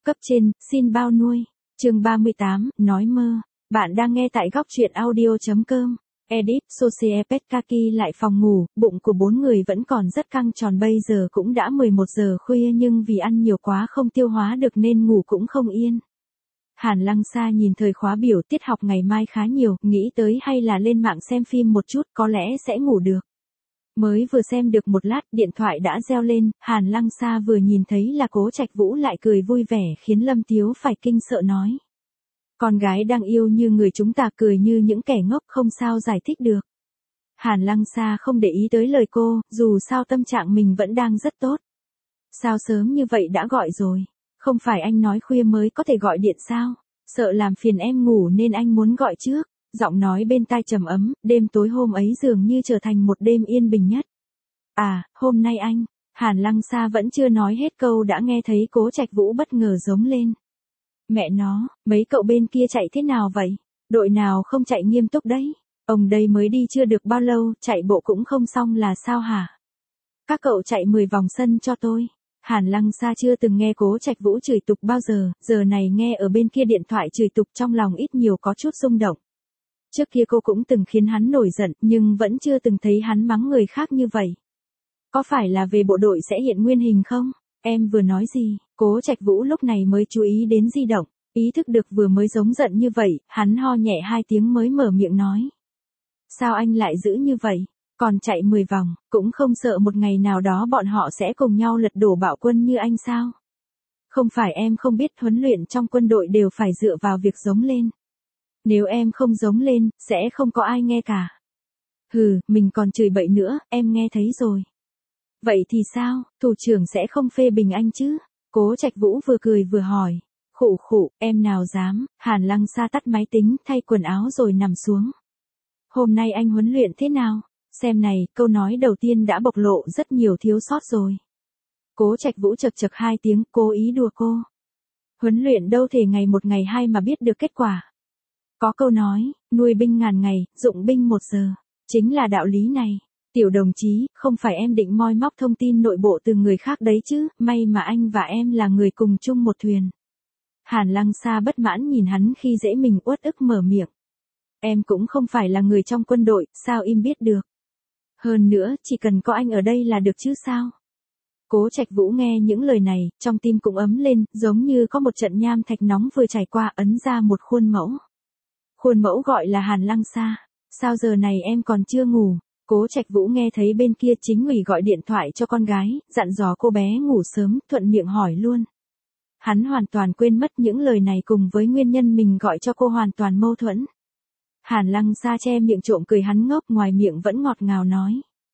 Cấp trên, xin bao nuôi. Chương 38, nói mơ. Bạn đang nghe tại góc truyện audio.com. Edit, Sosie Petkaki lại phòng ngủ, bụng của 4 người vẫn còn rất căng tròn, bây giờ cũng đã 11 giờ khuya nhưng vì ăn nhiều quá không tiêu hóa được nên ngủ cũng không yên. Hàn Lăng Sa nhìn thời khóa biểu, tiết học ngày mai khá nhiều, nghĩ tới hay là lên mạng xem phim một chút, có lẽ sẽ ngủ được. Mới vừa xem được một lát, điện thoại đã reo lên, Hàn Lăng Sa vừa nhìn thấy là Cố Trạch Vũ lại cười vui vẻ khiến Lâm Tiếu phải kinh sợ nói. Con gái đang yêu như người chúng ta, cười như những kẻ ngốc không sao giải thích được. Hàn Lăng Sa không để ý tới lời cô, dù sao tâm trạng mình vẫn đang rất tốt. Sao sớm như vậy đã gọi rồi? Không phải anh nói khuya mới có thể gọi điện sao? Sợ làm phiền em ngủ nên anh muốn gọi trước. Giọng nói bên tai trầm ấm, đêm tối hôm ấy dường như trở thành một đêm yên bình nhất. À, hôm nay anh, Hàn Lăng Sa vẫn chưa nói hết câu đã nghe thấy Cố Trạch Vũ bất ngờ giống lên. Mẹ nó, mấy cậu bên kia chạy thế nào vậy? Đội nào không chạy nghiêm túc đấy? Ông đây mới đi chưa được bao lâu, chạy bộ cũng không xong là sao hả? Các cậu chạy 10 vòng sân cho tôi. Hàn Lăng Sa chưa từng nghe Cố Trạch Vũ chửi tục bao giờ, giờ này nghe ở bên kia điện thoại chửi tục trong lòng ít nhiều có chút rung động. Trước kia cô cũng từng khiến hắn nổi giận, nhưng vẫn chưa từng thấy hắn mắng người khác như vậy. Có phải là về bộ đội sẽ hiện nguyên hình không? Em vừa nói gì? Cố Trạch Vũ lúc này mới chú ý đến di động, ý thức được vừa mới giống giận như vậy, hắn ho nhẹ 2 tiếng mới mở miệng nói. Sao anh lại giữ như vậy? Còn chạy 10 vòng, cũng không sợ một ngày nào đó bọn họ sẽ cùng nhau lật đổ bạo quân như anh sao? Không phải em không biết huấn luyện trong quân đội đều phải dựa vào việc giống lên. Nếu em không giống lên, sẽ không có ai nghe cả. Hừ, mình còn chửi bậy nữa, em nghe thấy rồi. Vậy thì sao, thủ trưởng sẽ không phê bình anh chứ? Cố Trạch Vũ vừa cười vừa hỏi. Khụ khụ, em nào dám. Hàn Lăng Sa tắt máy tính, thay quần áo rồi nằm xuống. Hôm nay anh huấn luyện thế nào? Xem này, câu nói đầu tiên đã bộc lộ rất nhiều thiếu sót rồi. Cố Trạch Vũ chật chật 2 tiếng, cố ý đùa cô. Huấn luyện đâu thể ngày một ngày hai mà biết được kết quả. Có câu nói, nuôi binh ngàn ngày, dụng binh 1 giờ. Chính là đạo lý này. Tiểu đồng chí, không phải em định moi móc thông tin nội bộ từ người khác đấy chứ, may mà anh và em là người cùng chung một thuyền. Hàn Lăng Sa bất mãn nhìn hắn khi dễ mình, uất ức mở miệng. Em cũng không phải là người trong quân đội, sao im biết được. Hơn nữa, chỉ cần có anh ở đây là được chứ sao. Cố Trạch Vũ nghe những lời này, trong tim cũng ấm lên, giống như có một trận nham thạch nóng vừa trải qua, ấn ra một khuôn mẫu. Khuôn mẫu gọi là Hàn Lăng Sa. Sao giờ này em còn chưa ngủ? Cố Trạch Vũ nghe thấy bên kia chính ủy gọi điện thoại cho con gái, dặn dò cô bé ngủ sớm, thuận miệng hỏi luôn. Hắn hoàn toàn quên mất những lời này cùng với nguyên nhân mình gọi cho cô hoàn toàn mâu thuẫn. Hàn Lăng Sa che miệng trộm cười, hắn ngốc ngoài miệng vẫn ngọt ngào nói.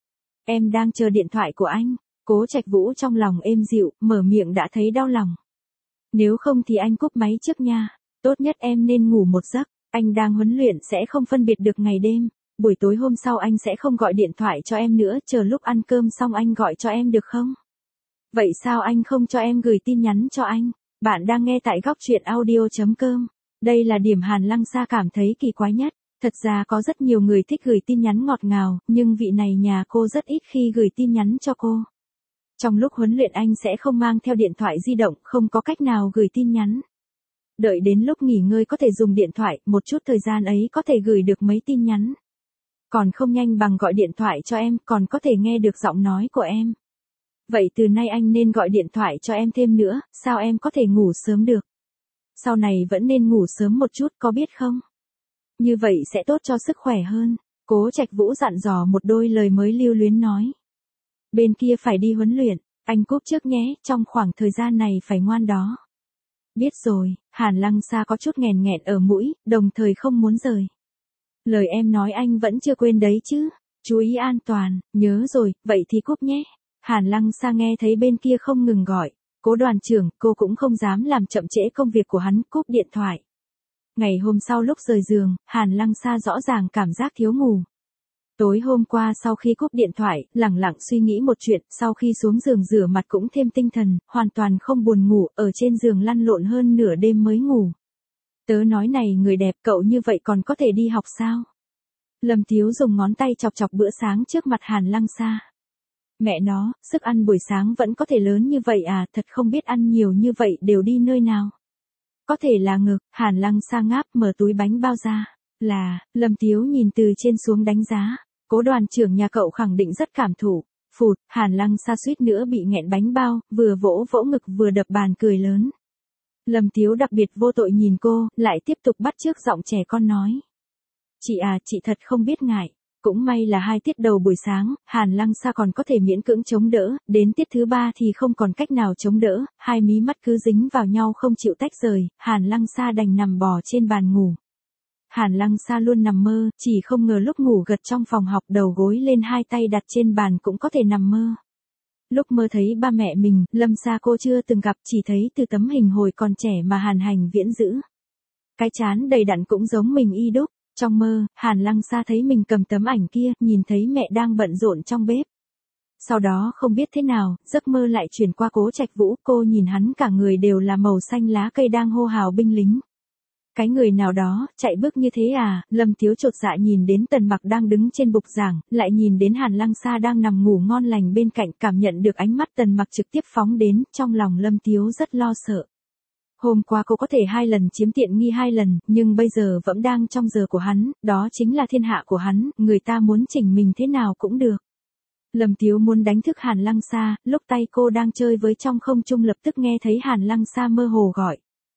Em đang chờ điện thoại của anh. Cố Trạch Vũ trong lòng êm dịu, mở miệng đã thấy đau lòng. Nếu không thì anh cúp máy trước nha. Tốt nhất em nên ngủ một giấc. Anh đang huấn luyện sẽ không phân biệt được ngày đêm. Buổi tối hôm sau anh sẽ không gọi điện thoại cho em nữa, chờ lúc ăn cơm xong anh gọi cho em được không? Vậy sao anh không cho em gửi tin nhắn cho anh? Bạn đang nghe tại góc truyện audio.com. Đây là điểm Hàn Lăng Sa cảm thấy kỳ quái nhất. Thật ra có rất nhiều người thích gửi tin nhắn ngọt ngào, nhưng vị này nhà cô rất ít khi gửi tin nhắn cho cô. Trong lúc huấn luyện anh sẽ không mang theo điện thoại di động, không có cách nào gửi tin nhắn. Đợi đến lúc nghỉ ngơi có thể dùng điện thoại, một chút thời gian ấy có thể gửi được mấy tin nhắn. Còn không nhanh bằng gọi điện thoại cho em, còn có thể nghe được giọng nói của em. Vậy từ nay anh nên gọi điện thoại cho em thêm nữa, sao em có thể ngủ sớm được? Sau này vẫn nên ngủ sớm một chút, có biết không? Như vậy sẽ tốt cho sức khỏe hơn. Cố Trạch Vũ dặn dò một đôi lời mới lưu luyến nói. Bên kia phải đi huấn luyện, anh cúp trước nhé, trong khoảng thời gian này phải ngoan đó. Biết rồi, Hàn Lăng Sa có chút nghèn nghẹn ở mũi, đồng thời không muốn rời. Lời em nói anh vẫn chưa quên đấy chứ, chú ý an toàn, nhớ rồi, vậy thì cúp nhé. Hàn Lăng Sa nghe thấy bên kia không ngừng gọi, Cố đoàn trưởng, cô cũng không dám làm chậm trễ công việc của hắn, cúp điện thoại. Ngày hôm sau lúc rời giường, Hàn Lăng Sa rõ ràng cảm giác thiếu ngủ. Tối hôm qua sau khi cúp điện thoại, lẳng lặng suy nghĩ một chuyện, sau khi xuống giường rửa mặt cũng thêm tinh thần, hoàn toàn không buồn ngủ, ở trên giường lăn lộn hơn nửa đêm mới ngủ. Tớ nói này người đẹp, cậu như vậy còn có thể đi học sao? Lâm Tiếu dùng ngón tay chọc chọc bữa sáng trước mặt Hàn Lăng Sa. Mẹ nó, sức ăn buổi sáng vẫn có thể lớn như vậy à, thật không biết ăn nhiều như vậy đều đi nơi nào. Có thể là ngực, Hàn Lăng Sa ngáp mở túi bánh bao ra. Là, Lâm Tiếu nhìn từ trên xuống đánh giá. Cố đoàn trưởng nhà cậu khẳng định rất cảm thụ. Phụt, Hàn Lăng Sa suýt nữa bị nghẹn bánh bao, vừa vỗ vỗ ngực vừa đập bàn cười lớn. Lâm Tiếu đặc biệt vô tội nhìn cô, lại tiếp tục bắt chước giọng trẻ con nói. Chị à, chị thật không biết ngại. Cũng may là 2 tiết đầu buổi sáng, Hàn Lăng Sa còn có thể miễn cưỡng chống đỡ, đến tiết thứ 3 thì không còn cách nào chống đỡ, hai mí mắt cứ dính vào nhau không chịu tách rời, Hàn Lăng Sa đành nằm bò trên bàn ngủ. Hàn Lăng Sa luôn nằm mơ, chỉ không ngờ lúc ngủ gật trong phòng học đầu gối lên 2 tay đặt trên bàn cũng có thể nằm mơ. Lúc mơ thấy ba mẹ mình, Lâm Sa cô chưa từng gặp, chỉ thấy từ tấm hình hồi còn trẻ mà Hàn Hành Viễn giữ. Cái trán đầy đặn cũng giống mình y đúc. Trong mơ, Hàn Lăng Sa thấy mình cầm tấm ảnh kia, nhìn thấy mẹ đang bận rộn trong bếp. Sau đó không biết thế nào, giấc mơ lại chuyển qua Cố Trạch Vũ, cô nhìn hắn cả người đều là màu xanh lá cây đang hô hào binh lính. Cái người nào đó, chạy bước như thế à, Lâm Tiếu chột dạ nhìn đến Tần Mặc đang đứng trên bục giảng, lại nhìn đến Hàn Lăng Sa đang nằm ngủ ngon lành bên cạnh, cảm nhận được ánh mắt Tần Mặc trực tiếp phóng đến, trong lòng Lâm Tiếu rất lo sợ. Hôm qua cô có thể 2 lần chiếm tiện nghi 2 lần, nhưng bây giờ vẫn đang trong giờ của hắn, đó chính là thiên hạ của hắn, người ta muốn chỉnh mình thế nào cũng được. Lâm Tiếu muốn đánh thức Hàn Lăng Sa, lúc tay cô đang chơi với trong không trung lập tức nghe thấy Hàn Lăng Sa mơ hồ gọi.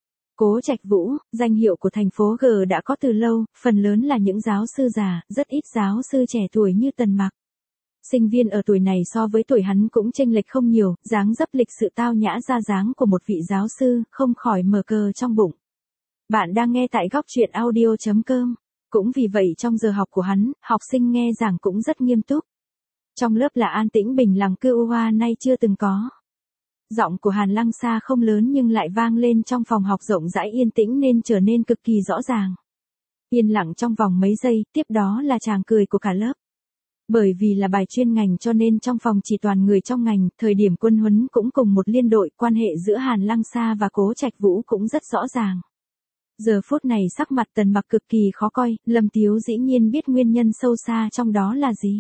Cố Trạch Vũ, danh hiệu của thành phố G đã có từ lâu, phần lớn là những giáo sư già, rất ít giáo sư trẻ tuổi như Tần Mặc. Sinh viên ở tuổi này so với tuổi hắn cũng chênh lệch không nhiều, dáng dấp lịch sự tao nhã ra dáng của một vị giáo sư, không khỏi mở cờ trong bụng. Bạn đang nghe tại góc truyện audio.com. Cũng vì vậy trong giờ học của hắn, học sinh nghe giảng cũng rất nghiêm túc. Trong lớp là an tĩnh bình lặng cư hoa nay chưa từng có. Giọng của Hàn Lăng Sa không lớn nhưng lại vang lên trong phòng học rộng rãi yên tĩnh nên trở nên cực kỳ rõ ràng. Yên lặng trong vòng mấy giây, tiếp đó là tràng cười của cả lớp. Bởi vì là bài chuyên ngành cho nên trong phòng chỉ toàn người trong ngành, thời điểm quân huấn cũng cùng một liên đội, quan hệ giữa Hàn Lăng Sa và Cố Trạch Vũ cũng rất rõ ràng. Giờ phút này sắc mặt Tần Mặc cực kỳ khó coi, Lâm Tiếu dĩ nhiên biết nguyên nhân sâu xa trong đó là gì.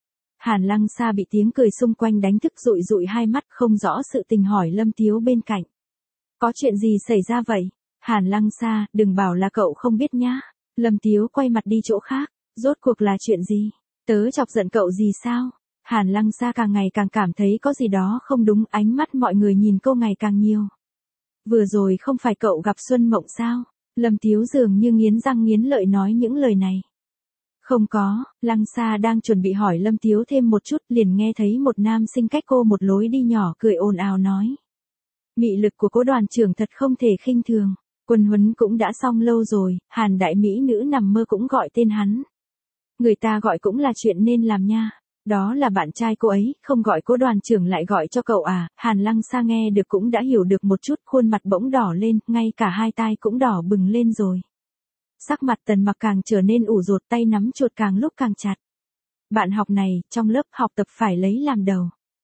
Hàn Lăng Sa bị tiếng cười xung quanh đánh thức dụi dụi hai mắt không rõ sự tình hỏi Lâm Tiếu bên cạnh. Có chuyện gì xảy ra vậy? Hàn Lăng Sa, đừng bảo là cậu không biết nhá. Lâm Tiếu quay mặt đi chỗ khác, rốt cuộc là chuyện gì? Tớ chọc giận cậu gì sao? Hàn Lăng Sa càng ngày càng cảm thấy có gì đó không đúng, ánh mắt mọi người nhìn cô ngày càng nhiều. Vừa rồi không phải cậu gặp Xuân Mộng sao? Lâm Tiếu dường như nghiến răng nghiến lợi nói những lời này. Không có, Lăng Sa đang chuẩn bị hỏi Lâm Tiếu thêm một chút liền nghe thấy một nam sinh cách cô một lối đi nhỏ cười ồn ào nói. Mị lực của Cố đoàn trưởng thật không thể khinh thường, quân huấn cũng đã xong lâu rồi, Hàn đại mỹ nữ nằm mơ cũng gọi tên hắn. Người ta gọi cũng là chuyện nên làm nha. Đó là bạn trai cô ấy, không gọi Cố đoàn trưởng lại gọi cho cậu à, Hàn Lăng Sa nghe được cũng đã hiểu được một chút, khuôn mặt bỗng đỏ lên, ngay cả hai tai cũng đỏ bừng lên rồi. Sắc mặt Tần Mặc càng trở nên ủ rột, tay nắm chuột càng lúc càng chặt. Bạn học này, trong lớp học tập phải lấy làm đầu.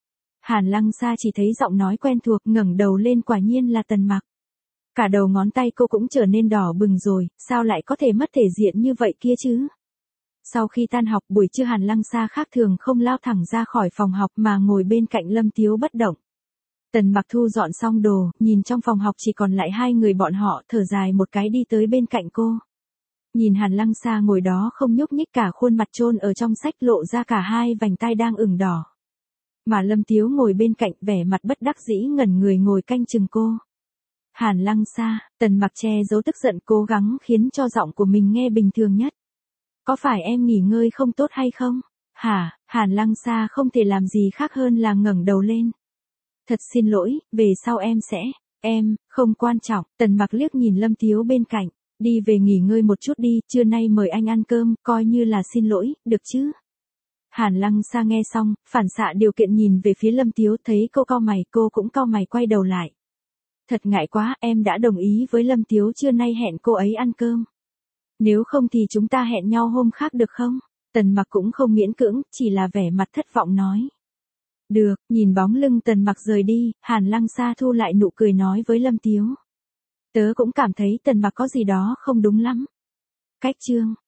Hàn Lăng Sa chỉ thấy giọng nói quen thuộc, ngẩng đầu lên quả nhiên là Tần Mặc. Cả đầu ngón tay cô cũng trở nên đỏ bừng rồi, sao lại có thể mất thể diện như vậy kia chứ? Sau khi tan học buổi trưa Hàn Lăng Sa khác thường không lao thẳng ra khỏi phòng học mà ngồi bên cạnh Lâm Tiếu bất động. Tần Mặc thu dọn xong đồ, nhìn trong phòng học chỉ còn lại 2 người bọn họ, thở dài một cái đi tới bên cạnh cô. Nhìn Hàn Lăng Sa ngồi đó không nhúc nhích, cả khuôn mặt chôn ở trong sách lộ ra cả 2 vành tai đang ửng đỏ. Mà Lâm Tiếu ngồi bên cạnh vẻ mặt bất đắc dĩ ngẩn người ngồi canh chừng cô. Hàn Lăng Sa, Tần Mặc che giấu tức giận cố gắng khiến cho giọng của mình nghe bình thường nhất. Có phải em nghỉ ngơi không tốt hay không? Hả? Hàn Lăng Sa không thể làm gì khác hơn là ngẩng đầu lên. Thật xin lỗi, về sau em sẽ. Em, không quan trọng. Tần Mặc liếc nhìn Lâm Tiếu bên cạnh. Đi về nghỉ ngơi một chút đi, trưa nay mời anh ăn cơm, coi như là xin lỗi, được chứ? Hàn Lăng Sa nghe xong, phản xạ điều kiện nhìn về phía Lâm Tiếu, thấy cô cau mày, cô cũng cau mày quay đầu lại. Thật ngại quá, em đã đồng ý với Lâm Tiếu trưa nay hẹn cô ấy ăn cơm. Nếu không thì chúng ta hẹn nhau hôm khác được không? Tần Mặc cũng không miễn cưỡng, chỉ là vẻ mặt thất vọng nói. Được, nhìn bóng lưng Tần Mặc rời đi, Hàn Lăng Sa thu lại nụ cười nói với Lâm Tiếu. Tớ cũng cảm thấy Tần Mặc có gì đó không đúng lắm. Cách chương